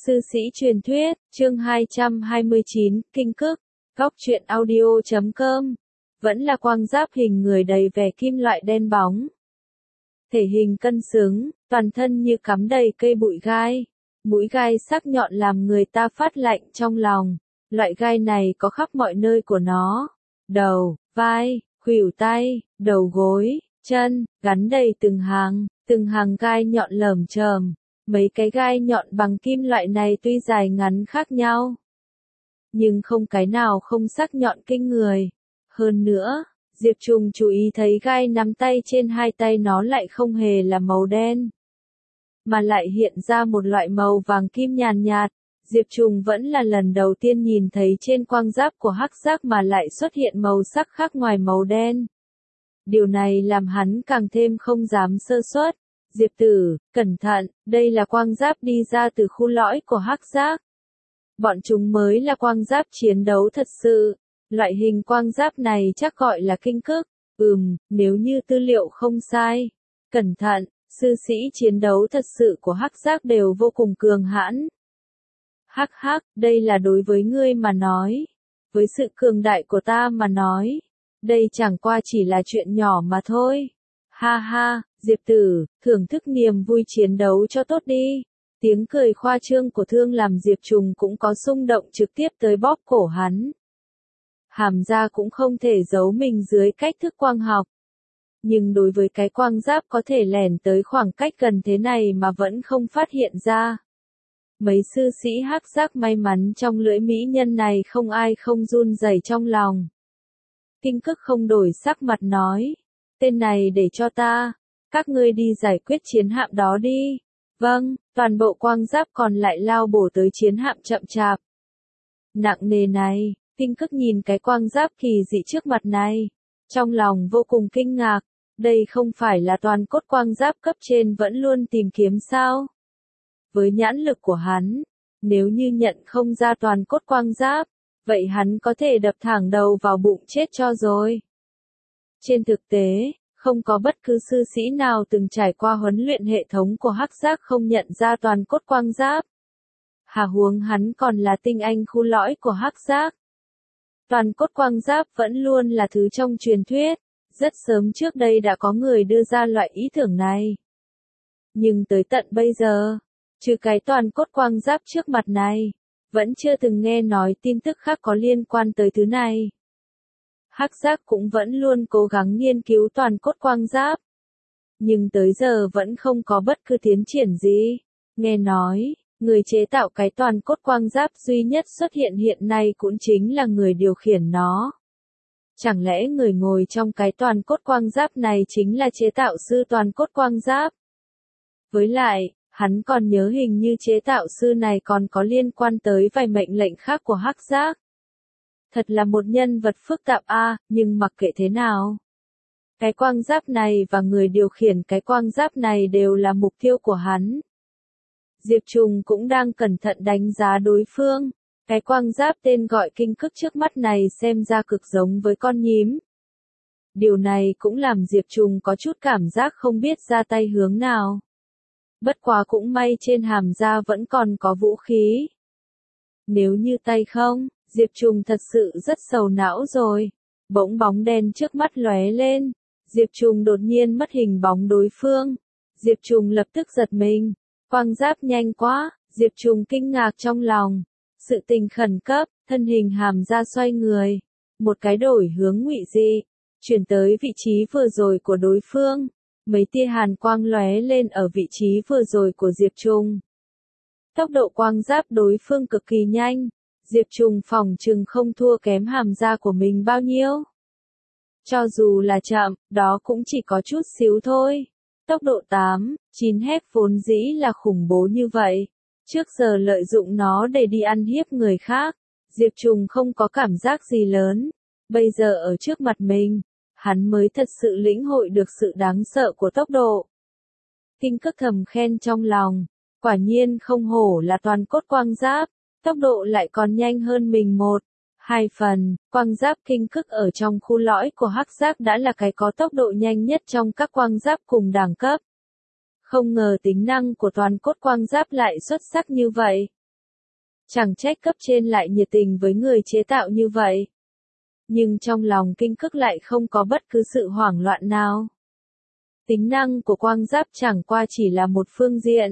Sư sĩ truyền thuyết, chương 229, Kinh Cức, Góc truyện audio.com. Vẫn là quang giáp hình người đầy vẻ kim loại đen bóng. Thể hình cân xứng, toàn thân như cắm đầy cây bụi gai. Mũi gai sắc nhọn làm người ta phát lạnh trong lòng. Loại gai này có khắp mọi nơi của nó. Đầu, vai, khuỷu tay, đầu gối, chân, gắn đầy từng hàng gai nhọn lởm chởm. Mấy cái gai nhọn bằng kim loại này tuy dài ngắn khác nhau, nhưng không cái nào không sắc nhọn kinh người. Hơn nữa, Diệp Trùng chú ý thấy gai nắm tay trên hai tay nó lại không hề là màu đen, mà lại hiện ra một loại màu vàng kim nhàn nhạt. Diệp Trùng vẫn là lần đầu tiên nhìn thấy trên quang giáp của hắc giác mà lại xuất hiện màu sắc khác ngoài màu đen. Điều này làm hắn càng thêm không dám sơ suất. Diệp tử, cẩn thận, đây là quang giáp đi ra từ khu lõi của hắc giác. Bọn chúng mới là quang giáp chiến đấu thật sự. Loại hình quang giáp này chắc gọi là Kinh Cức. Nếu như tư liệu không sai. Cẩn thận, sư sĩ chiến đấu thật sự của hắc giác đều vô cùng cường hãn. Hắc, đây là đối với ngươi mà nói. Với sự cường đại của ta mà nói. Đây chẳng qua chỉ là chuyện nhỏ mà thôi. Ha ha, Diệp tử, thưởng thức niềm vui chiến đấu cho tốt đi. Tiếng cười khoa trương của Thương làm Diệp Trùng cũng có xung động trực tiếp tới bóp cổ hắn. Hàm ra cũng không thể giấu mình dưới cách thức quang học. Nhưng đối với cái quang giáp có thể lẻn tới khoảng cách gần thế này mà vẫn không phát hiện ra. Mấy sư sĩ hắc giác may mắn trong lưỡi mỹ nhân này không ai không run rẩy trong lòng. Kinh Cức không đổi sắc mặt nói. Tên này để cho ta. Các ngươi đi giải quyết chiến hạm đó đi. Vâng, toàn bộ quang giáp còn lại lao bổ tới chiến hạm chậm chạp. Nặng nề này, Kinh Cức nhìn cái quang giáp kỳ dị trước mặt này. Trong lòng vô cùng kinh ngạc. Đây không phải là toàn cốt quang giáp cấp trên vẫn luôn tìm kiếm sao? Với nhãn lực của hắn, nếu như nhận không ra toàn cốt quang giáp, vậy hắn có thể đập thẳng đầu vào bụng chết cho rồi. Trên thực tế, không có bất cứ sư sĩ nào từng trải qua huấn luyện hệ thống của hắc giác không nhận ra toàn cốt quang giáp. Hà huống hắn còn là tinh anh khu lõi của hắc giác. Toàn cốt quang giáp vẫn luôn là thứ trong truyền thuyết, rất sớm trước đây đã có người đưa ra loại ý tưởng này. Nhưng tới tận bây giờ, trừ cái toàn cốt quang giáp trước mặt này, vẫn chưa từng nghe nói tin tức khác có liên quan tới thứ này. Hắc giác cũng vẫn luôn cố gắng nghiên cứu toàn cốt quang giáp. Nhưng tới giờ vẫn không có bất cứ tiến triển gì. Nghe nói, người chế tạo cái toàn cốt quang giáp duy nhất xuất hiện nay cũng chính là người điều khiển nó. Chẳng lẽ người ngồi trong cái toàn cốt quang giáp này chính là chế tạo sư toàn cốt quang giáp? Với lại, hắn còn nhớ hình như chế tạo sư này còn có liên quan tới vài mệnh lệnh khác của hắc giác. Thật là một nhân vật phức tạp nhưng mặc kệ thế nào. Cái quang giáp này và người điều khiển cái quang giáp này đều là mục tiêu của hắn. Diệp Trùng cũng đang cẩn thận đánh giá đối phương. Cái quang giáp tên gọi Kinh Cức trước mắt này xem ra cực giống với con nhím. Điều này cũng làm Diệp Trùng có chút cảm giác không biết ra tay hướng nào. Bất quá cũng may trên hàm da vẫn còn có vũ khí. Nếu như tay không, Diệp Trùng thật sự rất sầu não rồi. Bỗng bóng đen trước mắt lóe lên. Diệp Trùng đột nhiên mất hình bóng đối phương. Diệp Trùng lập tức giật mình. Quang giáp nhanh quá, Diệp Trùng kinh ngạc trong lòng. Sự tình khẩn cấp, thân hình hàm ra xoay người. Một cái đổi hướng ngụy dị, chuyển tới vị trí vừa rồi của đối phương. Mấy tia hàn quang lóe lên ở vị trí vừa rồi của Diệp Trùng. Tốc độ quang giáp đối phương cực kỳ nhanh. Diệp Trùng phỏng chừng không thua kém hàm da của mình bao nhiêu. Cho dù là chậm, đó cũng chỉ có chút xíu thôi. Tốc độ 8, 9 hép vốn dĩ là khủng bố như vậy. Trước giờ lợi dụng nó để đi ăn hiếp người khác, Diệp Trùng không có cảm giác gì lớn. Bây giờ ở trước mặt mình, hắn mới thật sự lĩnh hội được sự đáng sợ của tốc độ. Kinh Cức thầm khen trong lòng, quả nhiên không hổ là toàn cốt quang giáp, tốc độ lại còn nhanh hơn mình 1-2 phần. Quang giáp Kinh Cức ở trong khu lõi của hắc giác đã là cái có tốc độ nhanh nhất trong các quang giáp cùng đẳng cấp. Không ngờ tính năng của toàn cốt quang giáp lại xuất sắc như vậy. Chẳng trách cấp trên lại nhiệt tình với người chế tạo như vậy. Nhưng trong lòng Kinh Cức lại không có bất cứ sự hoảng loạn nào. Tính năng của quang giáp chẳng qua chỉ là một phương diện.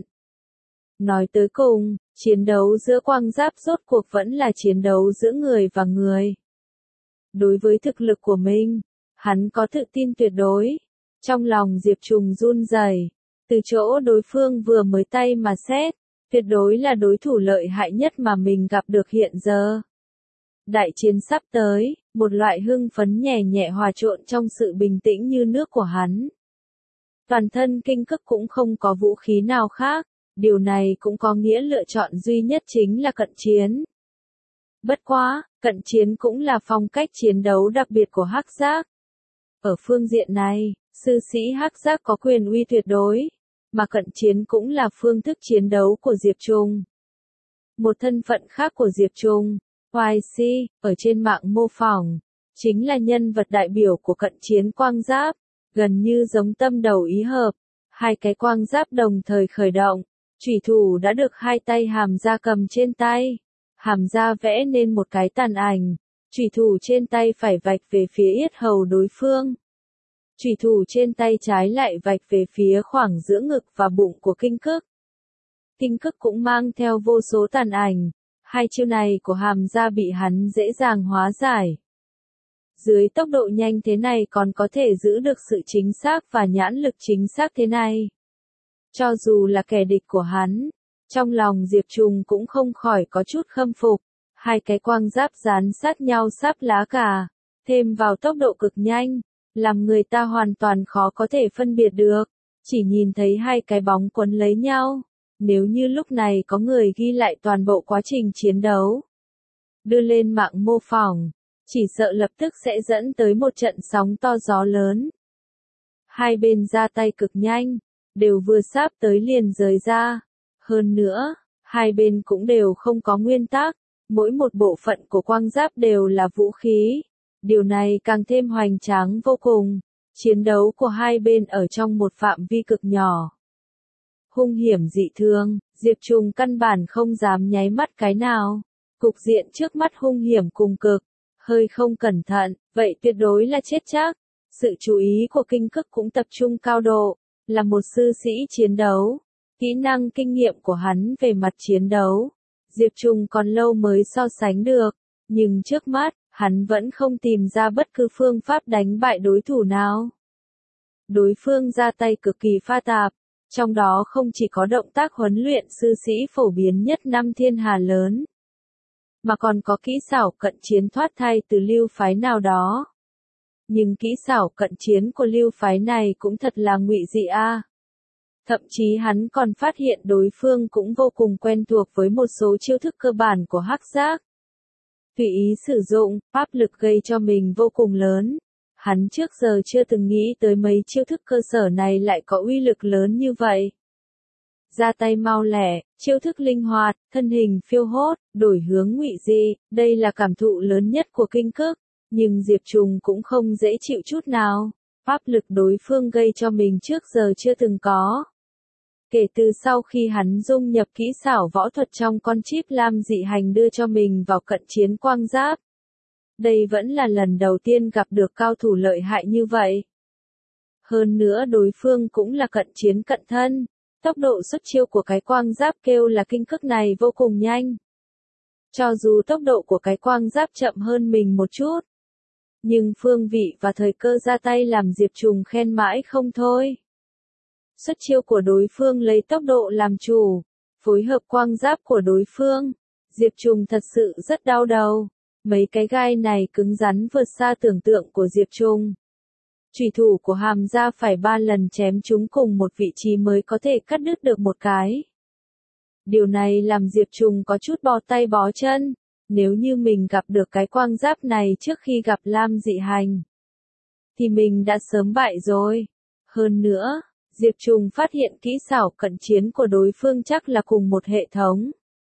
Nói tới cùng, chiến đấu giữa quang giáp rốt cuộc vẫn là chiến đấu giữa người và người. Đối với thực lực của mình, hắn có tự tin tuyệt đối. Trong lòng Diệp Trùng run rẩy, từ chỗ đối phương vừa mới tay mà xét, tuyệt đối là đối thủ lợi hại nhất mà mình gặp được hiện giờ. Đại chiến sắp tới, một loại hưng phấn nhẹ nhẹ hòa trộn trong sự bình tĩnh như nước của hắn. Toàn thân Kinh Cức cũng không có vũ khí nào khác, điều này cũng có nghĩa lựa chọn duy nhất chính là cận chiến. Bất quá, cận chiến cũng là phong cách chiến đấu đặc biệt của Hắc Giác. Ở phương diện này, sư sĩ Hắc Giác có quyền uy tuyệt đối, mà cận chiến cũng là phương thức chiến đấu của Diệp Trùng. Một thân phận khác của Diệp Trùng, YC, ở trên mạng mô phỏng, chính là nhân vật đại biểu của cận chiến quang giáp, gần như giống tâm đầu ý hợp. Hai cái quang giáp đồng thời khởi động, chủy thủ đã được hai tay Hàm Gia cầm trên tay. Hàm Gia vẽ nên một cái tàn ảnh, chủy thủ trên tay phải vạch về phía yết hầu đối phương. Chủy thủ trên tay trái lại vạch về phía khoảng giữa ngực và bụng của Kinh Cức. Kinh Cức cũng mang theo vô số tàn ảnh, hai chiêu này của Hàm Gia bị hắn dễ dàng hóa giải. Dưới tốc độ nhanh thế này còn có thể giữ được sự chính xác và nhãn lực chính xác thế này. Cho dù là kẻ địch của hắn, trong lòng Diệp Trùng cũng không khỏi có chút khâm phục. Hai cái quang giáp dán sát nhau sáp lá cà, thêm vào tốc độ cực nhanh, làm người ta hoàn toàn khó có thể phân biệt được. Chỉ nhìn thấy hai cái bóng quấn lấy nhau. Nếu như lúc này có người ghi lại toàn bộ quá trình chiến đấu, đưa lên mạng mô phỏng, chỉ sợ lập tức sẽ dẫn tới một trận sóng to gió lớn. Hai bên ra tay cực nhanh, đều vừa sáp tới liền rời ra. Hơn nữa, hai bên cũng đều không có nguyên tắc, mỗi một bộ phận của quang giáp đều là vũ khí. Điều này càng thêm hoành tráng vô cùng. Chiến đấu của hai bên ở trong một phạm vi cực nhỏ. Hung hiểm dị thường, Diệp Trùng căn bản không dám nháy mắt cái nào. Cục diện trước mắt hung hiểm cùng cực, hơi không cẩn thận, vậy tuyệt đối là chết chắc. Sự chú ý của Kinh Cức cũng tập trung cao độ, là một sư sĩ chiến đấu. Kỹ năng kinh nghiệm của hắn về mặt chiến đấu, Diệp Trùng còn lâu mới so sánh được, nhưng trước mắt, hắn vẫn không tìm ra bất cứ phương pháp đánh bại đối thủ nào. Đối phương ra tay cực kỳ pha tạp, trong đó không chỉ có động tác huấn luyện sư sĩ phổ biến nhất năm thiên hà lớn, mà còn có kỹ xảo cận chiến thoát thai từ lưu phái nào đó. Nhưng kỹ xảo cận chiến của lưu phái này cũng thật là ngụy dị a. Thậm chí hắn còn phát hiện đối phương cũng vô cùng quen thuộc với một số chiêu thức cơ bản của Hắc Giác. Tùy ý sử dụng, áp lực gây cho mình vô cùng lớn. Hắn trước giờ chưa từng nghĩ tới mấy chiêu thức cơ sở này lại có uy lực lớn như vậy. Ra tay mau lẻ, chiêu thức linh hoạt, thân hình phiêu hốt, đổi hướng ngụy dị, đây là cảm thụ lớn nhất của Kinh Cức. Nhưng Diệp Trùng cũng không dễ chịu chút nào. Áp lực đối phương gây cho mình trước giờ chưa từng có. Kể từ sau khi hắn dung nhập kỹ xảo võ thuật trong con chip lam dị hành đưa cho mình vào cận chiến quang giáp. Đây vẫn là lần đầu tiên gặp được cao thủ lợi hại như vậy. Hơn nữa đối phương cũng là cận chiến cận thân. Tốc độ xuất chiêu của cái quang giáp kêu là Kinh Cức này vô cùng nhanh. Cho dù tốc độ của cái quang giáp chậm hơn mình một chút, nhưng phương vị và thời cơ ra tay làm Diệp Trùng khen mãi không thôi. Xuất chiêu của đối phương lấy tốc độ làm chủ, phối hợp quang giáp của đối phương. Diệp Trùng thật sự rất đau đầu. Mấy cái gai này cứng rắn vượt xa tưởng tượng của Diệp Trùng. Chủy thủ của Hàm Gia phải 3 lần chém chúng cùng một vị trí mới có thể cắt đứt được một cái. Điều này làm Diệp Trùng có chút bó tay bó chân. Nếu như mình gặp được cái quang giáp này trước khi gặp lam dị hành, thì mình đã sớm bại rồi. Hơn nữa, Diệp Trùng phát hiện kỹ xảo cận chiến của đối phương chắc là cùng một hệ thống.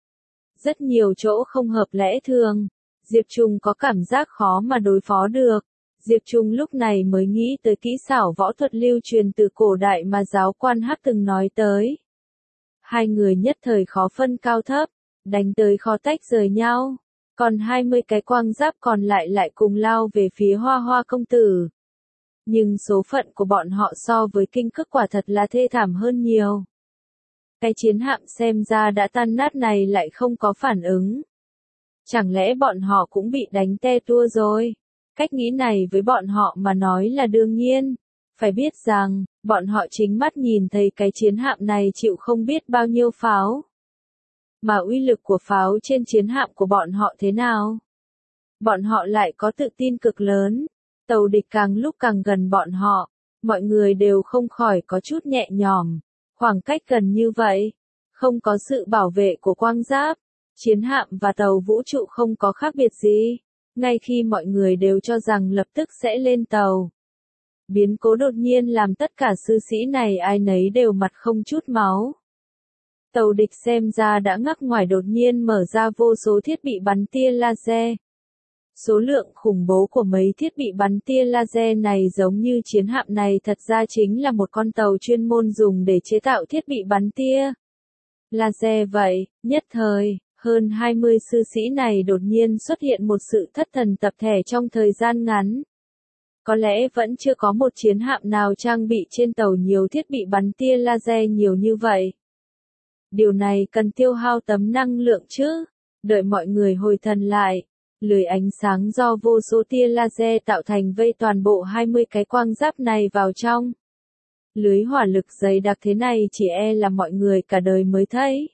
Rất nhiều chỗ không hợp lẽ thường. Diệp Trùng có cảm giác khó mà đối phó được. Diệp Trùng lúc này mới nghĩ tới kỹ xảo võ thuật lưu truyền từ cổ đại mà giáo quan Hắc từng nói tới. Hai người nhất thời khó phân cao thấp. đánh tới khó tách rời nhau. Còn 20 cái quang giáp còn lại cùng lao về phía Hoa Hoa công tử. Nhưng số phận của bọn họ so với Kinh Cước quả thật là thê thảm hơn nhiều. Cái chiến hạm xem ra đã tan nát này lại không có phản ứng. Chẳng lẽ bọn họ cũng bị đánh te tua rồi? Cách nghĩ này với bọn họ mà nói là đương nhiên. Phải biết rằng, bọn họ chính mắt nhìn thấy cái chiến hạm này chịu không biết bao nhiêu pháo. Mà uy lực của pháo trên chiến hạm của bọn họ thế nào? Bọn họ lại có tự tin cực lớn. Tàu địch càng lúc càng gần bọn họ, mọi người đều không khỏi có chút nhẹ nhõm. Khoảng cách gần như vậy, không có sự bảo vệ của quang giáp, chiến hạm và tàu vũ trụ không có khác biệt gì. Ngay khi mọi người đều cho rằng lập tức sẽ lên tàu, biến cố đột nhiên làm tất cả sư sĩ này ai nấy đều mặt không chút máu. Tàu địch xem ra đã ngắc ngoài đột nhiên mở ra vô số thiết bị bắn tia laser. Số lượng khủng bố của mấy thiết bị bắn tia laser này giống như chiến hạm này thật ra chính là một con tàu chuyên môn dùng để chế tạo thiết bị bắn tia laser vậy. Nhất thời, hơn 20 sư sĩ này đột nhiên xuất hiện một sự thất thần tập thể trong thời gian ngắn. Có lẽ vẫn chưa có một chiến hạm nào trang bị trên tàu nhiều thiết bị bắn tia laser nhiều như vậy. Điều này cần tiêu hao tấm năng lượng chứ. Đợi mọi người hồi thần lại, lưới ánh sáng do vô số tia laser tạo thành vây toàn bộ 20 cái quang giáp này vào trong. Lưới hỏa lực dày đặc thế này chỉ e là mọi người cả đời mới thấy.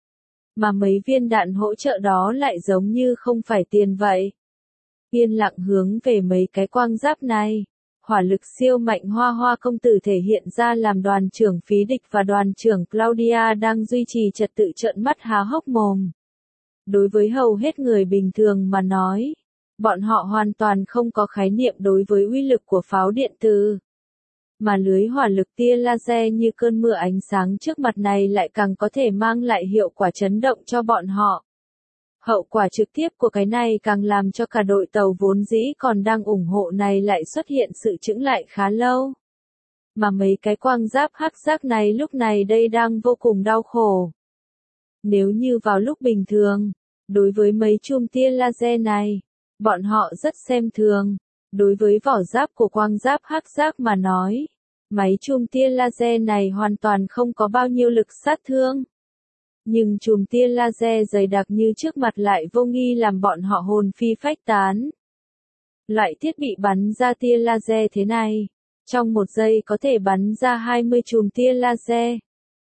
Mà mấy viên đạn hỗ trợ đó lại giống như không phải tiền vậy. Yên lặng hướng về mấy cái quang giáp này. Hỏa lực siêu mạnh Hoa Hoa công tử thể hiện ra làm đoàn trưởng Phí Địch và đoàn trưởng Claudia đang duy trì trật tự trợn mắt há hốc mồm. Đối với hầu hết người bình thường mà nói, bọn họ hoàn toàn không có khái niệm đối với uy lực của pháo điện tử. Mà lưới hỏa lực tia laser như cơn mưa ánh sáng trước mặt này lại càng có thể mang lại hiệu quả chấn động cho bọn họ. Hậu quả trực tiếp của cái này càng làm cho cả đội tàu vốn dĩ còn đang ủng hộ này lại xuất hiện sự chững lại khá lâu. Mà mấy cái quang giáp hắc giác này lúc này đây đang vô cùng đau khổ. Nếu như vào lúc bình thường, đối với mấy chùm tia laser này, bọn họ rất xem thường. Đối với vỏ giáp của quang giáp hắc giác mà nói, máy chùm tia laser này hoàn toàn không có bao nhiêu lực sát thương. Nhưng chùm tia laser dày đặc như trước mặt lại vô nghi làm bọn họ hồn phi phách tán. Loại thiết bị bắn ra tia laser thế này, trong một giây có thể bắn ra 20 chùm tia laser.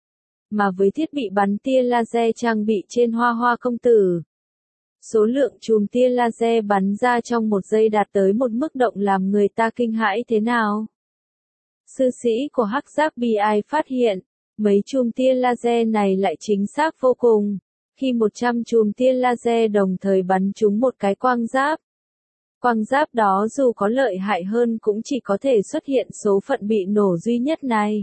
Mà với thiết bị bắn tia laser trang bị trên Hoa Hoa công tử, số lượng chùm tia laser bắn ra trong một giây đạt tới một mức động làm người ta kinh hãi thế nào. Sư sĩ của hắc giáp BI phát hiện, mấy chùm tia laser này lại chính xác vô cùng, khi 100 chùm tia laser đồng thời bắn trúng một cái quang giáp. Quang giáp đó dù có lợi hại hơn cũng chỉ có thể xuất hiện số phận bị nổ duy nhất này.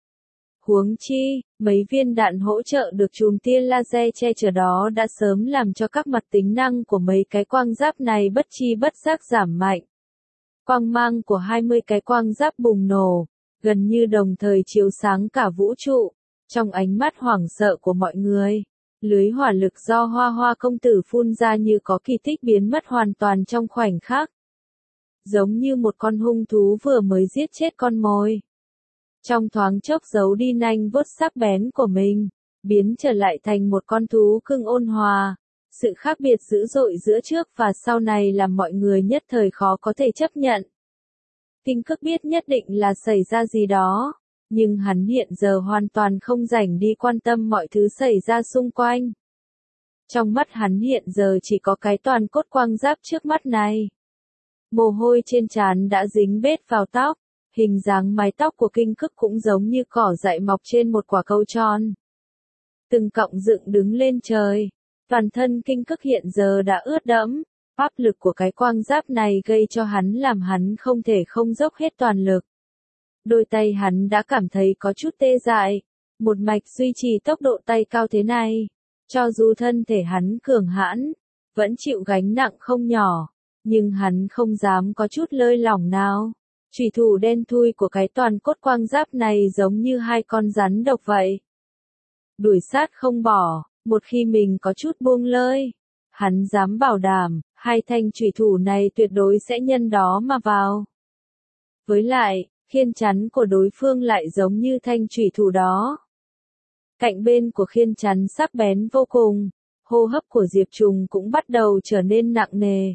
Huống chi, mấy viên đạn hỗ trợ được chùm tia laser che chở đó đã sớm làm cho các mặt tính năng của mấy cái quang giáp này bất chi bất giác giảm mạnh. Quang mang của 20 cái quang giáp bùng nổ, gần như đồng thời chiếu sáng cả vũ trụ. Trong ánh mắt hoảng sợ của mọi người, lưới hỏa lực do Hoa Hoa công tử phun ra như có kỳ tích biến mất hoàn toàn trong khoảnh khắc. Giống như một con hung thú vừa mới giết chết con mồi. Trong thoáng chốc giấu đi nanh vuốt sắc bén của mình, biến trở lại thành một con thú cưng ôn hòa. Sự khác biệt dữ dội giữa trước và sau này làm mọi người nhất thời khó có thể chấp nhận. Kinh Cước biết nhất định là xảy ra gì đó, nhưng hắn hiện giờ hoàn toàn không rảnh đi quan tâm mọi thứ xảy ra xung quanh. Trong mắt hắn hiện giờ chỉ có cái toàn cốt quang giáp trước mắt này. Mồ hôi trên trán đã dính bết vào tóc, hình dáng mái tóc của Kinh Cước cũng giống như cỏ dại mọc trên một quả cầu tròn. Từng cọng dựng đứng lên trời, toàn thân Kinh Cước hiện giờ đã ướt đẫm. Áp lực của cái quang giáp này gây cho hắn làm hắn không thể không dốc hết toàn lực. Đôi tay hắn đã cảm thấy có chút tê dại. Một mạch duy trì tốc độ tay cao thế này, cho dù thân thể hắn cường hãn, vẫn chịu gánh nặng không nhỏ, nhưng hắn không dám có chút lơi lỏng nào. Chủy thủ đen thui của cái toàn cốt quang giáp này giống như hai con rắn độc vậy. Đuổi sát không bỏ, Một khi mình có chút buông lơi, hắn dám bảo đảm, hai thanh chủy thủ này tuyệt đối sẽ nhân đó mà vào. Với lại, khiên chắn của đối phương lại giống như thanh chủy thủ đó. Cạnh bên của khiên chắn sắc bén vô cùng, hô hấp của Diệp Trùng cũng bắt đầu trở nên nặng nề.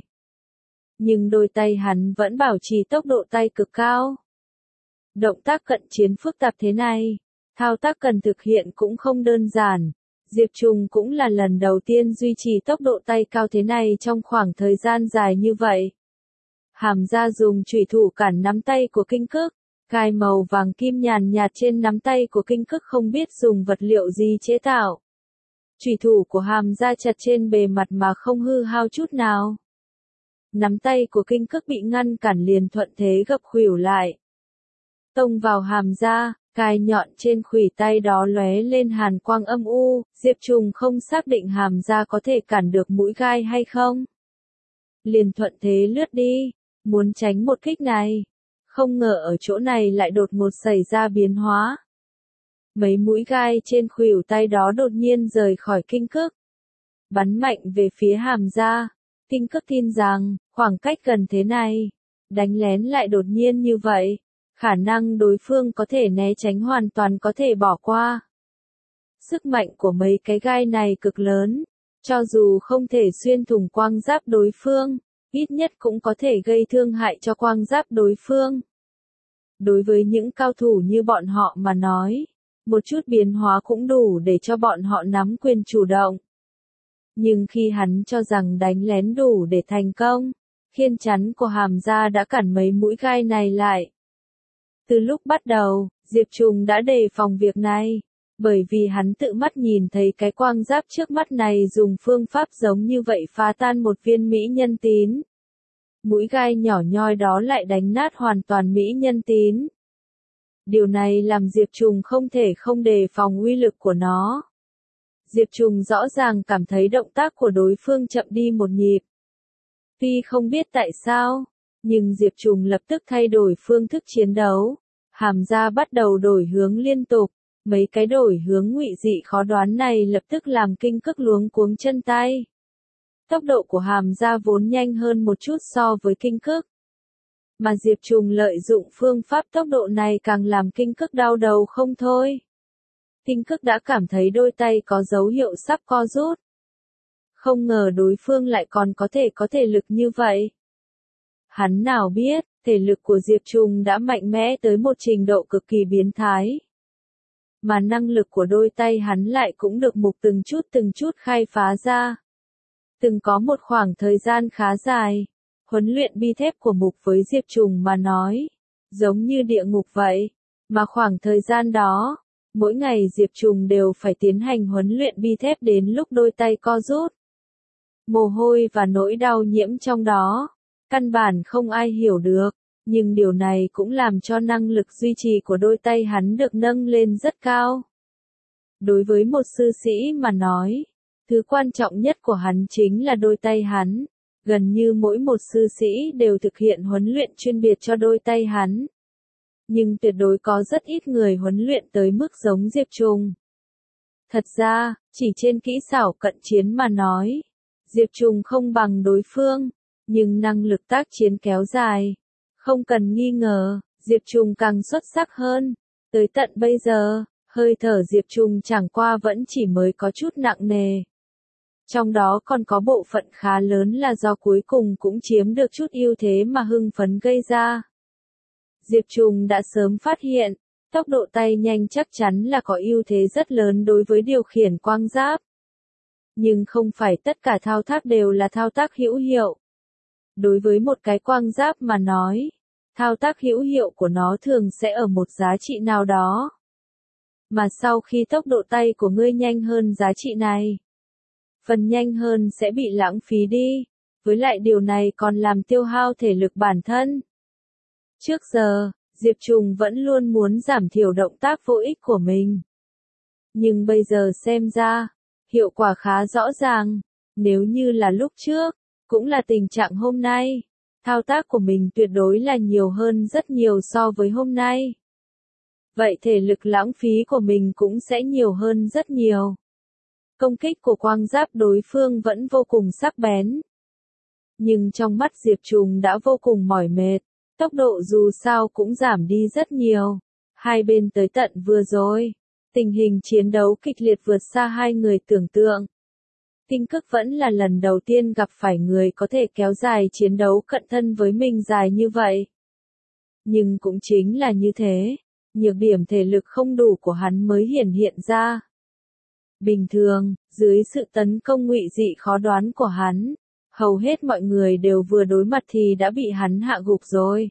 Nhưng đôi tay hắn vẫn bảo trì tốc độ tay cực cao. Động tác cận chiến phức tạp thế này, thao tác cần thực hiện cũng không đơn giản. Diệp Trùng cũng là lần đầu tiên duy trì tốc độ tay cao thế này trong khoảng thời gian dài như vậy. Hàm Gia dùng chủy thủ cản nắm tay của Kinh Cước, gai màu vàng kim nhàn nhạt trên nắm tay của Kinh Cước không biết dùng vật liệu gì chế tạo. Chủy thủ của Hàm Gia chặt trên bề mặt mà không hư hao chút nào. Nắm tay của Kinh Cước bị ngăn cản liền thuận thế gập khuỷu lại. Tông vào Hàm Gia, gai nhọn trên khuỷu tay đó lóe lên hàn quang âm u, Diệp Trùng không xác định Hàm Gia có thể cản được mũi gai hay không. Liền thuận thế lướt đi, muốn tránh một kích này. Không ngờ ở chỗ này lại đột ngột xảy ra biến hóa. Mấy mũi gai trên khuỷu tay đó đột nhiên rời khỏi Kinh Cước, bắn mạnh về phía Hàm Gia. Kinh Cước tin rằng, khoảng cách gần thế này, đánh lén lại đột nhiên như vậy, khả năng đối phương có thể né tránh hoàn toàn có thể bỏ qua. Sức mạnh của mấy cái gai này cực lớn, cho dù không thể xuyên thủng quang giáp đối phương, ít nhất cũng có thể gây thương hại cho quang giáp đối phương. Đối với những cao thủ như bọn họ mà nói, một chút biến hóa cũng đủ để cho bọn họ nắm quyền chủ động. Nhưng khi hắn cho rằng đánh lén đủ để thành công, khiên chắn của Hàm Gia đã cản mấy mũi gai này lại. Từ lúc bắt đầu, Diệp Trùng đã đề phòng việc này, bởi vì hắn tự mắt nhìn thấy cái quang giáp trước mắt này dùng phương pháp giống như vậy phá tan một viên mỹ nhân tín. Mũi gai nhỏ nhoi đó lại đánh nát hoàn toàn mỹ nhân tín. Điều này làm Diệp Trùng không thể không đề phòng uy lực của nó. Diệp Trùng rõ ràng cảm thấy động tác của đối phương chậm đi một nhịp. Tuy không biết tại sao, nhưng Diệp Trùng lập tức thay đổi phương thức chiến đấu. Hàm Gia bắt đầu đổi hướng liên tục, mấy cái đổi hướng ngụy dị khó đoán này lập tức làm Kinh Cước luống cuống chân tay. Tốc độ của Hàm Gia vốn nhanh hơn một chút so với Kinh Cước. Mà Diệp Trùng lợi dụng phương pháp tốc độ này càng làm Kinh Cước đau đầu không thôi. Kinh Cước đã cảm thấy đôi tay có dấu hiệu sắp co rút. Không ngờ đối phương lại còn có thể lực như vậy. Hắn nào biết, thể lực của Diệp Trùng đã mạnh mẽ tới một trình độ cực kỳ biến thái. Mà năng lực của đôi tay hắn lại cũng được Mục từng chút khai phá ra. Từng có một khoảng thời gian khá dài, huấn luyện bi thép của Mục với Diệp Trùng mà nói, giống như địa ngục vậy. Mà khoảng thời gian đó, mỗi ngày Diệp Trùng đều phải tiến hành huấn luyện bi thép đến lúc đôi tay co rút. Mồ hôi và nỗi đau nhiễm trong đó, căn bản không ai hiểu được, nhưng điều này cũng làm cho năng lực duy trì của đôi tay hắn được nâng lên rất cao. Đối với một sư sĩ mà nói, thứ quan trọng nhất của hắn chính là đôi tay hắn. Gần như mỗi một sư sĩ đều thực hiện huấn luyện chuyên biệt cho đôi tay hắn. Nhưng tuyệt đối có rất ít người huấn luyện tới mức giống Diệp Trùng. Thật ra, chỉ trên kỹ xảo cận chiến mà nói, Diệp Trùng không bằng đối phương, nhưng năng lực tác chiến kéo dài. Không cần nghi ngờ, Diệp Trùng càng xuất sắc hơn. Tới tận bây giờ, hơi thở Diệp Trùng chẳng qua vẫn chỉ mới có chút nặng nề. Trong đó còn có bộ phận khá lớn là do cuối cùng cũng chiếm được chút ưu thế mà hưng phấn gây ra. Diệp Trùng đã sớm phát hiện, tốc độ tay nhanh chắc chắn là có ưu thế rất lớn đối với điều khiển quang giáp. Nhưng không phải tất cả thao tác đều là thao tác hữu hiệu. Đối với một cái quang giáp mà nói, thao tác hữu hiệu của nó thường sẽ ở một giá trị nào đó. Mà sau khi tốc độ tay của ngươi nhanh hơn giá trị này, phần nhanh hơn sẽ bị lãng phí đi, với lại điều này còn làm tiêu hao thể lực bản thân. Trước giờ, Diệp Trùng vẫn luôn muốn giảm thiểu động tác vô ích của mình. Nhưng bây giờ xem ra, hiệu quả khá rõ ràng, nếu như là lúc trước, cũng là tình trạng hôm nay, thao tác của mình tuyệt đối là nhiều hơn rất nhiều so với hôm nay. Vậy thể lực lãng phí của mình cũng sẽ nhiều hơn rất nhiều. Công kích của quang giáp đối phương vẫn vô cùng sắc bén. Nhưng trong mắt Diệp Trùng đã vô cùng mỏi mệt, tốc độ dù sao cũng giảm đi rất nhiều. Hai bên tới tận vừa rồi, tình hình chiến đấu kịch liệt vượt xa hai người tưởng tượng. Kinh Cức vẫn là lần đầu tiên gặp phải người có thể kéo dài chiến đấu cận thân với mình dài như vậy. Nhưng cũng chính là như thế, nhược điểm thể lực không đủ của hắn mới hiện ra. Bình thường, dưới sự tấn công ngụy dị khó đoán của hắn, hầu hết mọi người đều vừa đối mặt thì đã bị hắn hạ gục rồi.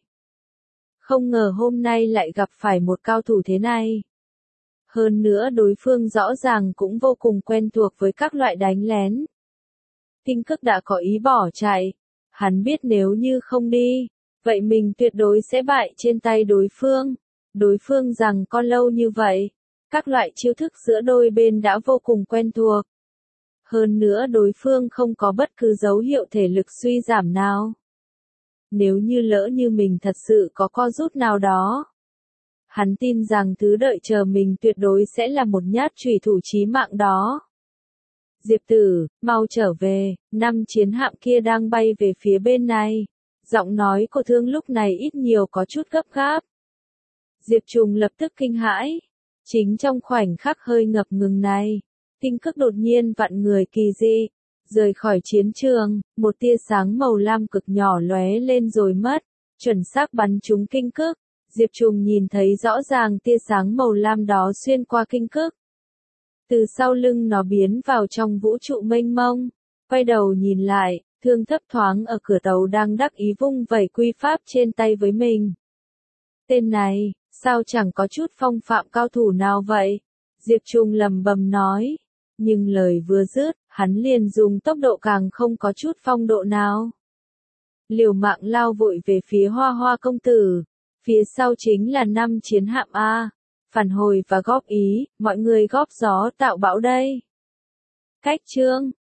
Không ngờ hôm nay lại gặp phải một cao thủ thế này. Hơn nữa đối phương rõ ràng cũng vô cùng quen thuộc với các loại đánh lén. Kinh Cức đã có ý bỏ chạy. Hắn biết nếu như không đi, vậy mình tuyệt đối sẽ bại trên tay đối phương. Đối phương rằng có lâu như vậy, các loại chiêu thức giữa đôi bên đã vô cùng quen thuộc. Hơn nữa đối phương không có bất cứ dấu hiệu thể lực suy giảm nào. Nếu như lỡ như mình thật sự có co rút nào đó, hắn tin rằng thứ đợi chờ mình tuyệt đối sẽ là một nhát chủy thủ chí mạng đó. Diệp Tử, mau trở về, 5 chiến hạm kia đang bay về phía bên này. Giọng nói của Thương lúc này ít nhiều có chút gấp gáp. Diệp Trùng lập tức kinh hãi. Chính trong khoảnh khắc hơi ngập ngừng này, Kinh Cức đột nhiên vặn người kỳ dị, rời khỏi chiến trường, một tia sáng màu lam cực nhỏ lóe lên rồi mất, chuẩn xác bắn trúng Kinh Cức. Diệp Trùng nhìn thấy rõ ràng tia sáng màu lam đó xuyên qua Kinh Cức. Từ sau lưng nó biến vào trong vũ trụ mênh mông, quay đầu nhìn lại, Thương thấp thoáng ở cửa tàu đang đắc ý vung vẩy quy pháp trên tay với mình. Tên này, sao chẳng có chút phong phạm cao thủ nào vậy? Diệp Trùng lầm bầm nói. Nhưng lời vừa dứt, hắn liền dùng tốc độ càng không có chút phong độ nào. Liều mạng lao vội về phía Hoa Hoa công tử. Phía sau chính là 5 chiến hạm A. Phản hồi và góp ý, mọi người góp gió tạo bão đây. Cách chương